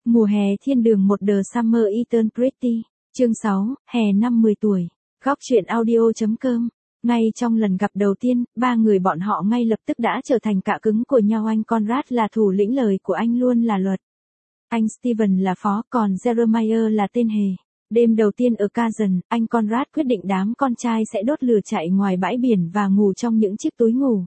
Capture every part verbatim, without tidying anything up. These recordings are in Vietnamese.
Mùa hè thiên đường một The Summer Eternal Pretty, chương sáu, hè năm mười tuổi, góc truyện audio.com. Ngay trong lần gặp đầu tiên, ba người bọn họ ngay lập tức đã trở thành cạ cứng của nhau. Anh Conrad là thủ lĩnh, lời của anh luôn là luật. Anh Steven là phó, còn Jeremiah là tên hề. Đêm đầu tiên ở Kazan, anh Conrad quyết định đám con trai sẽ đốt lửa chạy ngoài bãi biển và ngủ trong những chiếc túi ngủ.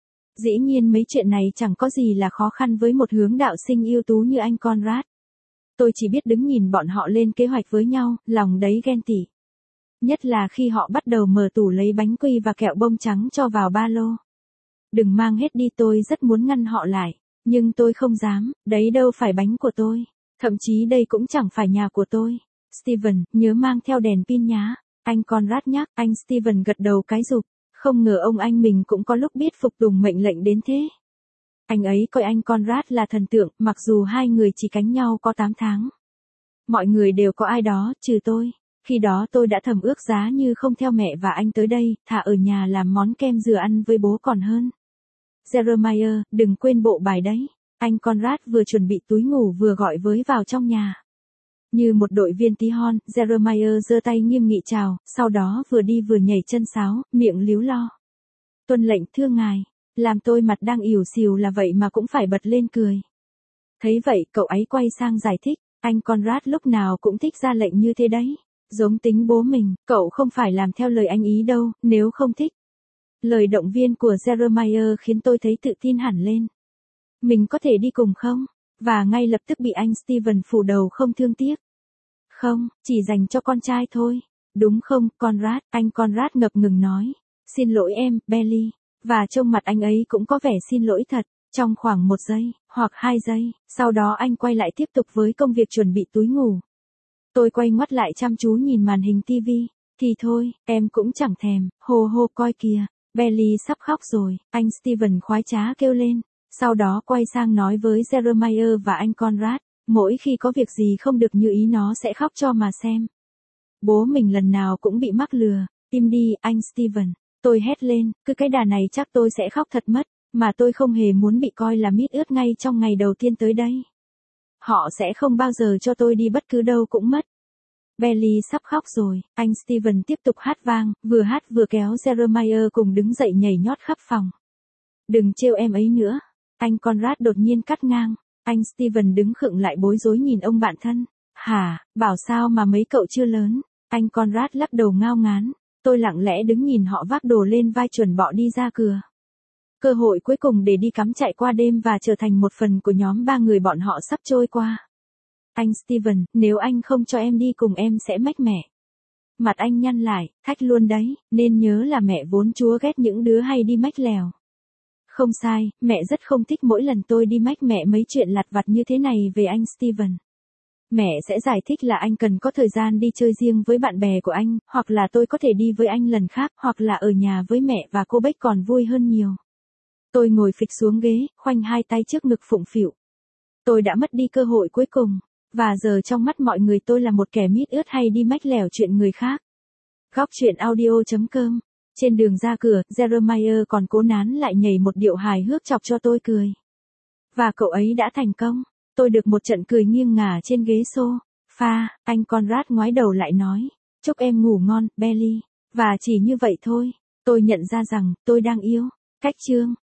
Dĩ nhiên mấy chuyện này chẳng có gì là khó khăn với một hướng đạo sinh ưu tú như anh Conrad. Tôi chỉ biết đứng nhìn bọn họ lên kế hoạch với nhau, lòng đấy ghen tị. Nhất là khi họ bắt đầu mở tủ lấy bánh quy và kẹo bông trắng cho vào ba lô. Đừng mang hết đi, tôi rất muốn ngăn họ lại. Nhưng tôi không dám, đấy đâu phải bánh của tôi. Thậm chí đây cũng chẳng phải nhà của tôi. Steven, nhớ mang theo đèn pin nhá. Anh Conrad nhắc. Anh Steven gật đầu cái rụp. Không ngờ ông anh mình cũng có lúc biết phục tùng mệnh lệnh đến thế. Anh ấy coi anh Conrad là thần tượng, mặc dù hai người chỉ cánh nhau có tám tháng. Mọi người đều có ai đó, trừ tôi. Khi đó tôi đã thầm ước giá như không theo mẹ và anh tới đây, thà ở nhà làm món kem dừa ăn với bố còn hơn. Jeremiah, đừng quên bộ bài đấy. Anh Conrad vừa chuẩn bị túi ngủ vừa gọi với vào trong nhà. Như một đội viên tí hon, Jeremiah giơ tay nghiêm nghị chào, sau đó vừa đi vừa nhảy chân sáo, miệng líu lo. Tuân lệnh thưa ngài. Làm tôi mặt đang ỉu xìu là vậy mà cũng phải bật lên cười. Thấy vậy, cậu ấy quay sang giải thích, anh Conrad lúc nào cũng thích ra lệnh như thế đấy. Giống tính bố mình, cậu không phải làm theo lời anh ý đâu, nếu không thích. Lời động viên của Jeremiah khiến tôi thấy tự tin hẳn lên. Mình có thể đi cùng không? Và ngay lập tức bị anh Steven phủ đầu không thương tiếc. Không, chỉ dành cho con trai thôi. Đúng không, Conrad? Anh Conrad ngập ngừng nói. Xin lỗi em, Belly. Và trông mặt anh ấy cũng có vẻ xin lỗi thật. Trong khoảng một giây, hoặc hai giây, sau đó anh quay lại tiếp tục với công việc chuẩn bị túi ngủ. Tôi quay ngoắt lại chăm chú nhìn màn hình tivi. Thì thôi, em cũng chẳng thèm, hô hô coi kìa, Belly sắp khóc rồi, anh Steven khoái trá kêu lên. Sau đó quay sang nói với Jeremiah và anh Conrad, mỗi khi có việc gì không được như ý nó sẽ khóc cho mà xem. Bố mình lần nào cũng bị mắc lừa, im đi, anh Steven. Tôi hét lên, cứ cái đà này chắc tôi sẽ khóc thật mất, mà tôi không hề muốn bị coi là mít ướt ngay trong ngày đầu tiên tới đây. Họ sẽ không bao giờ cho tôi đi bất cứ đâu cũng mất. Belly sắp khóc rồi, anh Steven tiếp tục hát vang, vừa hát vừa kéo Jeremiah cùng đứng dậy nhảy nhót khắp phòng. Đừng trêu em ấy nữa. Anh Conrad đột nhiên cắt ngang. Anh Steven đứng khựng lại bối rối nhìn ông bạn thân. Hả, bảo sao mà mấy cậu chưa lớn. Anh Conrad lắc đầu ngao ngán. Tôi lặng lẽ đứng nhìn họ vác đồ lên vai chuẩn bọ đi ra cửa. Cơ hội cuối cùng để đi cắm trại qua đêm và trở thành một phần của nhóm ba người bọn họ sắp trôi qua. Anh Steven, nếu anh không cho em đi cùng em sẽ mách mẹ. Mặt anh nhăn lại, thách luôn đấy, nên nhớ là mẹ vốn chúa ghét những đứa hay đi mách lèo. Không sai, mẹ rất không thích mỗi lần tôi đi mách mẹ mấy chuyện lặt vặt như thế này về anh Steven. Mẹ sẽ giải thích là anh cần có thời gian đi chơi riêng với bạn bè của anh, hoặc là tôi có thể đi với anh lần khác, hoặc là ở nhà với mẹ và cô Beck còn vui hơn nhiều. Tôi ngồi phịch xuống ghế, khoanh hai tay trước ngực phụng phịu. Tôi đã mất đi cơ hội cuối cùng, và giờ trong mắt mọi người tôi là một kẻ mít ướt hay đi mách lẻo chuyện người khác. Góc truyện audio.com. Trên đường ra cửa, Jeremiah còn cố nán lại nhảy một điệu hài hước chọc cho tôi cười. Và cậu ấy đã thành công. Tôi được một trận cười nghiêng ngả trên ghế sofa. Anh Conrad ngoái đầu lại nói, chúc em ngủ ngon, Belly. Và chỉ như vậy thôi, tôi nhận ra rằng tôi đang yêu. Cách chương.